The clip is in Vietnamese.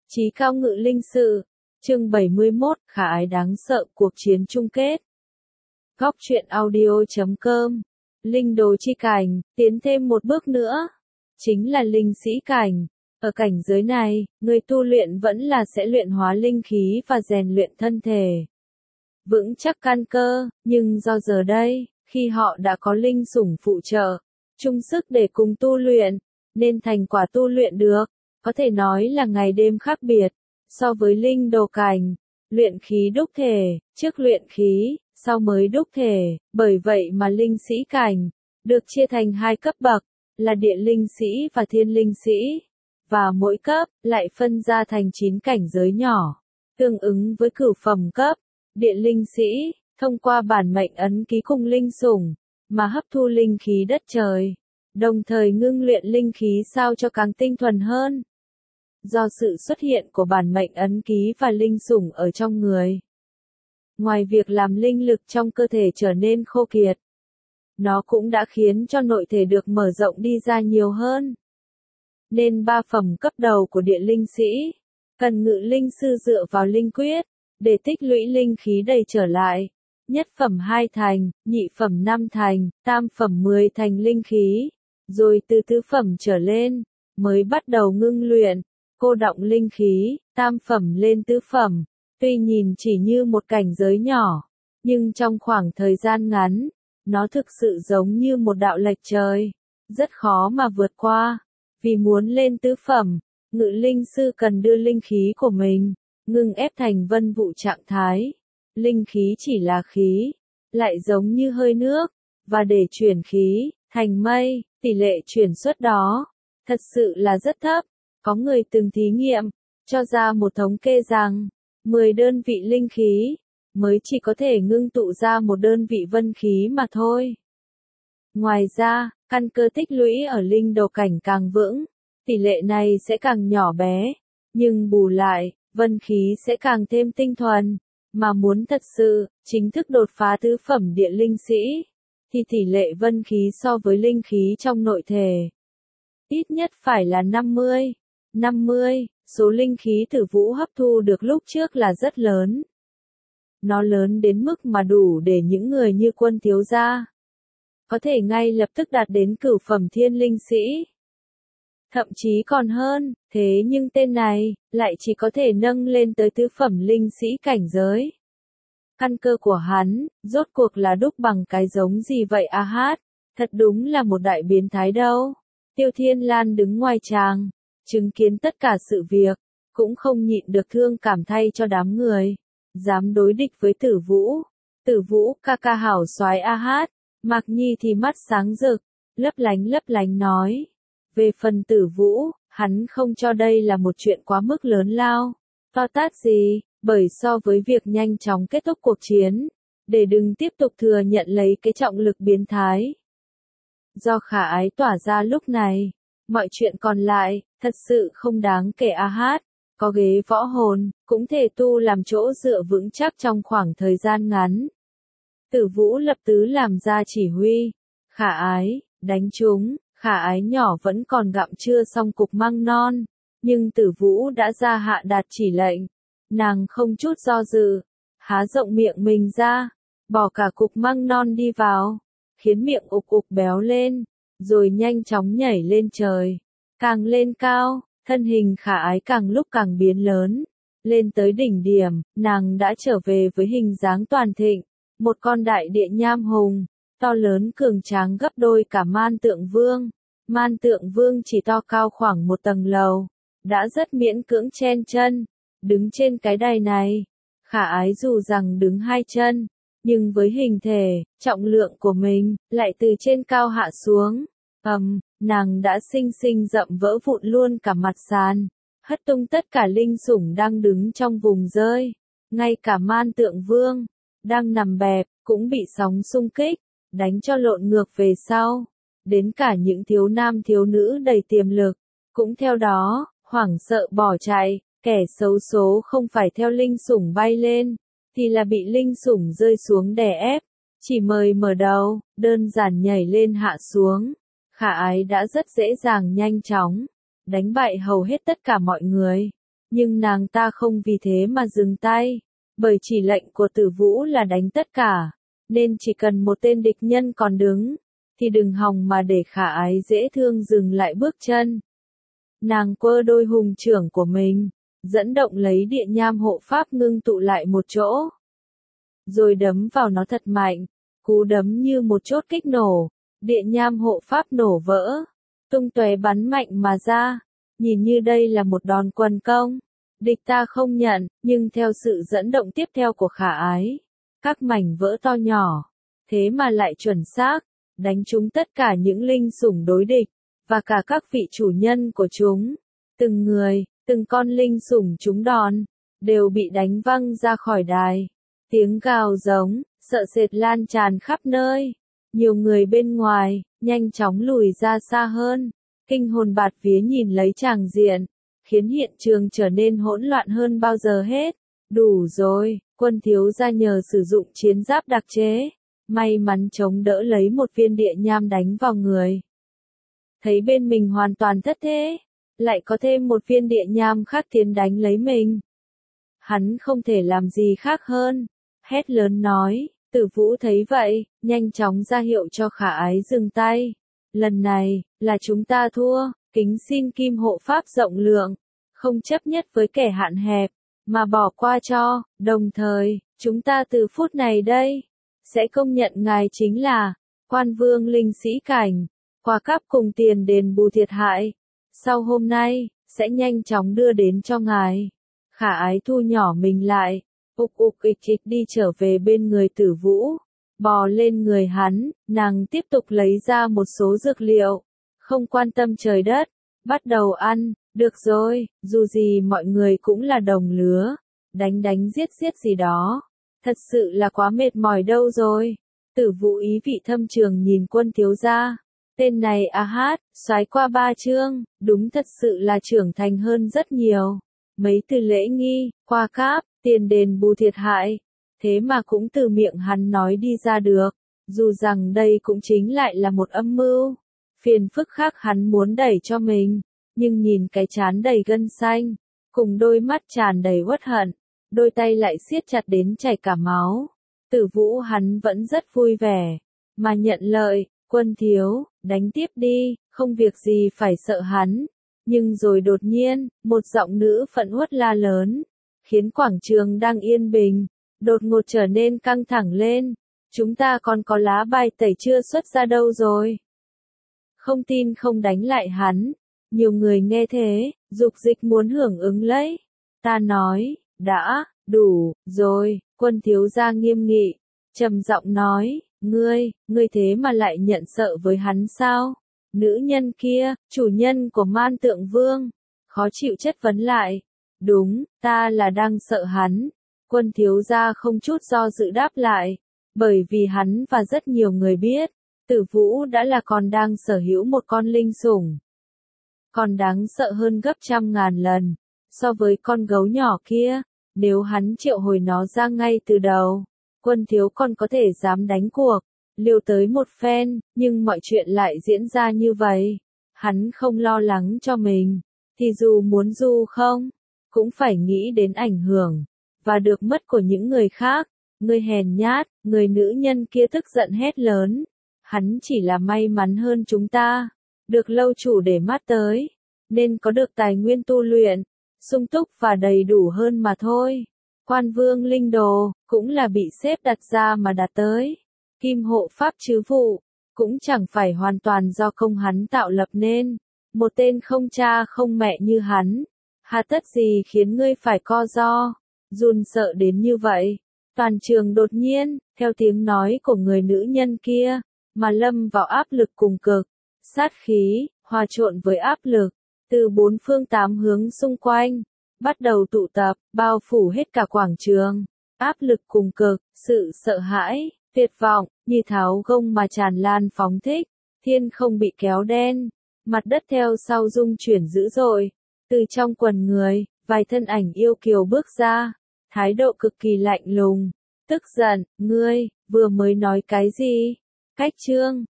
Chí cao ngự linh sự, chương 71, khả ái đáng sợ, cuộc chiến chung kết. Góc truyện audio.com, linh đồ chi cảnh, tiến thêm một bước nữa, chính là linh sĩ cảnh. Ở cảnh giới này, người tu luyện vẫn là sẽ luyện hóa linh khí và rèn luyện thân thể. Vững chắc căn cơ, nhưng do giờ đây, khi họ đã có linh sủng phụ trợ, chung sức để cùng tu luyện, nên thành quả tu luyện được, có thể nói là ngày đêm khác biệt. So với linh đồ cảnh, luyện khí đúc thể, trước luyện khí, sau mới đúc thể, bởi vậy mà linh sĩ cảnh, được chia thành hai cấp bậc, là địa linh sĩ và thiên linh sĩ, và mỗi cấp, lại phân ra thành 9 cảnh giới nhỏ, tương ứng với cửu phẩm cấp. Địa linh sĩ, thông qua bản mệnh ấn ký cùng linh sủng, mà hấp thu linh khí đất trời, đồng thời ngưng luyện linh khí sao cho càng tinh thuần hơn. Do sự xuất hiện của bản mệnh ấn ký và linh sủng ở trong người, ngoài việc làm linh lực trong cơ thể trở nên khô kiệt, nó cũng đã khiến cho nội thể được mở rộng đi ra nhiều hơn. Nên 3 phẩm cấp đầu của địa linh sĩ, cần ngự linh sư dựa vào linh quyết, để tích lũy linh khí đầy trở lại. Nhất phẩm 2 thành, nhị phẩm 5 thành, tam phẩm 10 thành linh khí, rồi từ tứ phẩm trở lên, mới bắt đầu ngưng luyện, cô đọng linh khí, tam phẩm lên tứ phẩm. Tuy nhìn chỉ như một cảnh giới nhỏ, nhưng trong khoảng thời gian ngắn, nó thực sự giống như một đạo lệch trời, rất khó mà vượt qua. Vì muốn lên tứ phẩm, ngự linh sư cần đưa linh khí của mình ngưng ép thành vân vụ trạng thái. Linh khí chỉ là khí, lại giống như hơi nước, và để chuyển khí thành mây, tỷ lệ chuyển suất đó thật sự là rất thấp. Có người từng thí nghiệm, cho ra một thống kê rằng 10 đơn vị linh khí mới chỉ có thể ngưng tụ ra một đơn vị vân khí mà thôi. Ngoài ra, căn cơ tích lũy ở linh đồ cảnh càng vững, tỷ lệ này sẽ càng nhỏ bé, nhưng bù lại, vân khí sẽ càng thêm tinh thuần. Mà muốn thật sự, chính thức đột phá tứ phẩm địa linh sĩ, thì tỷ lệ vân khí so với linh khí trong nội thể, ít nhất phải là 50. Số linh khí Tử Vũ hấp thu được lúc trước là rất lớn. Nó lớn đến mức mà đủ để những người như Quân thiếu gia có thể ngay lập tức đạt đến cửu phẩm thiên linh sĩ. Thậm chí còn hơn, thế nhưng tên này lại chỉ có thể nâng lên tới tứ phẩm linh sĩ cảnh giới. Căn cơ của hắn, rốt cuộc là đúc bằng cái giống gì vậy a hát? Thật đúng là một đại biến thái đâu. Tiêu Thiên Lan đứng ngoài tràng, chứng kiến tất cả sự việc, cũng không nhịn được thương cảm thay cho đám người dám đối địch với Tử Vũ. Tử Vũ ca ca hảo soái a hát. Mạc Nhi thì mắt sáng rực, lấp lánh nói. Về phần Tử Vũ, hắn không cho đây là một chuyện quá mức lớn lao, to tát gì, bởi so với việc nhanh chóng kết thúc cuộc chiến, để đừng tiếp tục thừa nhận lấy cái trọng lực biến thái do khả ái tỏa ra lúc này, mọi chuyện còn lại, thật sự không đáng kể a hát. Có ghế võ hồn, cũng thể tu làm chỗ dựa vững chắc trong khoảng thời gian ngắn. Tử Vũ lập tứ làm ra chỉ huy. Khả ái, đánh chúng, khả ái nhỏ vẫn còn gặm chưa xong cục măng non, nhưng Tử Vũ đã ra hạ đạt chỉ lệnh. Nàng không chút do dự, há rộng miệng mình ra, bỏ cả cục măng non đi vào, khiến miệng ục ục béo lên, rồi nhanh chóng nhảy lên trời. Càng lên cao, thân hình khả ái càng lúc càng biến lớn. Lên tới đỉnh điểm, nàng đã trở về với hình dáng toàn thịnh. Một con đại địa nham hùng, to lớn cường tráng gấp đôi cả Man Tượng Vương. Man Tượng Vương chỉ to cao khoảng một tầng lầu, đã rất miễn cưỡng chen chân. Đứng trên cái đài này, khả ái dù rằng đứng 2 chân, nhưng với hình thể, trọng lượng của mình, lại từ trên cao hạ xuống. Nàng đã xinh xinh dậm vỡ vụn luôn cả mặt sàn, hất tung tất cả linh sủng đang đứng trong vùng rơi. Ngay cả Man Tượng Vương, đang nằm bẹp, cũng bị sóng xung kích, đánh cho lộn ngược về sau. Đến cả những thiếu nam thiếu nữ đầy tiềm lực, cũng theo đó, hoảng sợ bỏ chạy. Kẻ xấu số không phải theo linh sủng bay lên, thì là bị linh sủng rơi xuống đè ép. Chỉ mời mở đầu, đơn giản nhảy lên hạ xuống. Khả ái đã rất dễ dàng nhanh chóng đánh bại hầu hết tất cả mọi người. Nhưng nàng ta không vì thế mà dừng tay, bởi chỉ lệnh của Tử Vũ là đánh tất cả, nên chỉ cần một tên địch nhân còn đứng, thì đừng hòng mà để Khả Ái dễ thương dừng lại bước chân. Nàng quơ đôi hùng trưởng của mình, dẫn động lấy địa nham hộ pháp ngưng tụ lại một chỗ, rồi đấm vào nó thật mạnh, cú đấm như một chốt kích nổ, địa nham hộ pháp nổ vỡ, tung tóe bắn mạnh mà ra, nhìn như đây là một đòn quần công. Địch ta không nhận, nhưng theo sự dẫn động tiếp theo của Khả Ái, các mảnh vỡ to nhỏ, thế mà lại chuẩn xác, đánh trúng tất cả những linh sủng đối địch, và cả các vị chủ nhân của chúng. Từng người, từng con linh sủng trúng đòn, đều bị đánh văng ra khỏi đài. Tiếng gào giống, sợ sệt lan tràn khắp nơi. Nhiều người bên ngoài, nhanh chóng lùi ra xa hơn, kinh hồn bạt vía nhìn lấy tràng diện, khiến hiện trường trở nên hỗn loạn hơn bao giờ hết. Đủ rồi, Quân thiếu gia nhờ sử dụng chiến giáp đặc chế, may mắn chống đỡ lấy một viên địa nham đánh vào người. Thấy bên mình hoàn toàn thất thế, lại có thêm một viên địa nham khác tiến đánh lấy mình. Hắn không thể làm gì khác hơn, hét lớn nói. Tử Vũ thấy vậy, nhanh chóng ra hiệu cho Khả Ái dừng tay. Lần này, là chúng ta thua, kính xin Kim hộ pháp rộng lượng, không chấp nhất với kẻ hạn hẹp, mà bỏ qua cho, đồng thời, chúng ta từ phút này đây, sẽ công nhận ngài chính là, Quan Vương linh sĩ cảnh, qua cáp cùng tiền đền bù thiệt hại. Sau hôm nay, sẽ nhanh chóng đưa đến cho ngài. Khả Ái thu nhỏ mình lại. Ục ục ịch ịch đi trở về bên người Tử Vũ, bò lên người hắn, nàng tiếp tục lấy ra một số dược liệu, không quan tâm trời đất, bắt đầu ăn. Được rồi, dù gì mọi người cũng là đồng lứa, đánh đánh giết giết gì đó, thật sự là quá mệt mỏi đâu rồi. Tử Vũ ý vị thâm trường nhìn Quân thiếu gia, tên này hát, soái qua 3 chương, đúng thật sự là trưởng thành hơn rất nhiều. Mấy từ lễ nghi, qua cáp, tiền đền bù thiệt hại, thế mà cũng từ miệng hắn nói đi ra được, dù rằng đây cũng chính lại là một âm mưu, phiền phức khác hắn muốn đẩy cho mình, nhưng nhìn cái trán đầy gân xanh, cùng đôi mắt tràn đầy uất hận, đôi tay lại siết chặt đến chảy cả máu. Tử Vũ hắn vẫn rất vui vẻ, mà nhận lợi, Quân thiếu, đánh tiếp đi, không việc gì phải sợ hắn. Nhưng rồi đột nhiên, một giọng nữ phẫn uất la lớn, khiến quảng trường đang yên bình, đột ngột trở nên căng thẳng lên. Chúng ta còn có lá bài tẩy chưa xuất ra đâu rồi? Không tin không đánh lại hắn. Nhiều người nghe thế, dục dịch muốn hưởng ứng lấy. Ta nói, đã, đủ, rồi, Quân thiếu gia nghiêm nghị, trầm giọng nói, ngươi thế mà lại nhận sợ với hắn sao? Nữ nhân kia, chủ nhân của Man Tượng Vương, khó chịu chất vấn lại. Đúng, ta là đang sợ hắn. Quân thiếu gia không chút do dự đáp lại, bởi vì hắn và rất nhiều người biết, Tử Vũ đã là còn đang sở hữu một con linh sủng. Còn đáng sợ hơn gấp trăm ngàn lần, so với con gấu nhỏ kia, nếu hắn triệu hồi nó ra ngay từ đầu, Quân thiếu còn có thể dám đánh cuộc, liều tới một phen, nhưng mọi chuyện lại diễn ra như vậy. Hắn không lo lắng cho mình, thì dù muốn du không, cũng phải nghĩ đến ảnh hưởng, và được mất của những người khác. Người hèn nhát, người nữ nhân kia tức giận hét lớn. Hắn chỉ là may mắn hơn chúng ta, được lâu chủ để mắt tới, nên có được tài nguyên tu luyện, sung túc và đầy đủ hơn mà thôi. Quan Vương linh đồ, cũng là bị xếp đặt ra mà đạt tới. Kim hộ pháp chứ vụ, cũng chẳng phải hoàn toàn do công hắn tạo lập nên. Một tên không cha không mẹ như hắn, hà tất gì khiến ngươi phải co ro, run sợ đến như vậy. Toàn trường đột nhiên, theo tiếng nói của người nữ nhân kia, mà lâm vào áp lực cùng cực. Sát khí, hòa trộn với áp lực, từ bốn phương tám hướng xung quanh, bắt đầu tụ tập, bao phủ hết cả quảng trường. Áp lực cùng cực, sự sợ hãi, tuyệt vọng, như tháo gông mà tràn lan phóng thích. Thiên không bị kéo đen, mặt đất theo sau rung chuyển dữ dội. Từ trong quần người, vài thân ảnh yêu kiều bước ra, thái độ cực kỳ lạnh lùng, tức giận. Ngươi, vừa mới nói cái gì? Cách chương,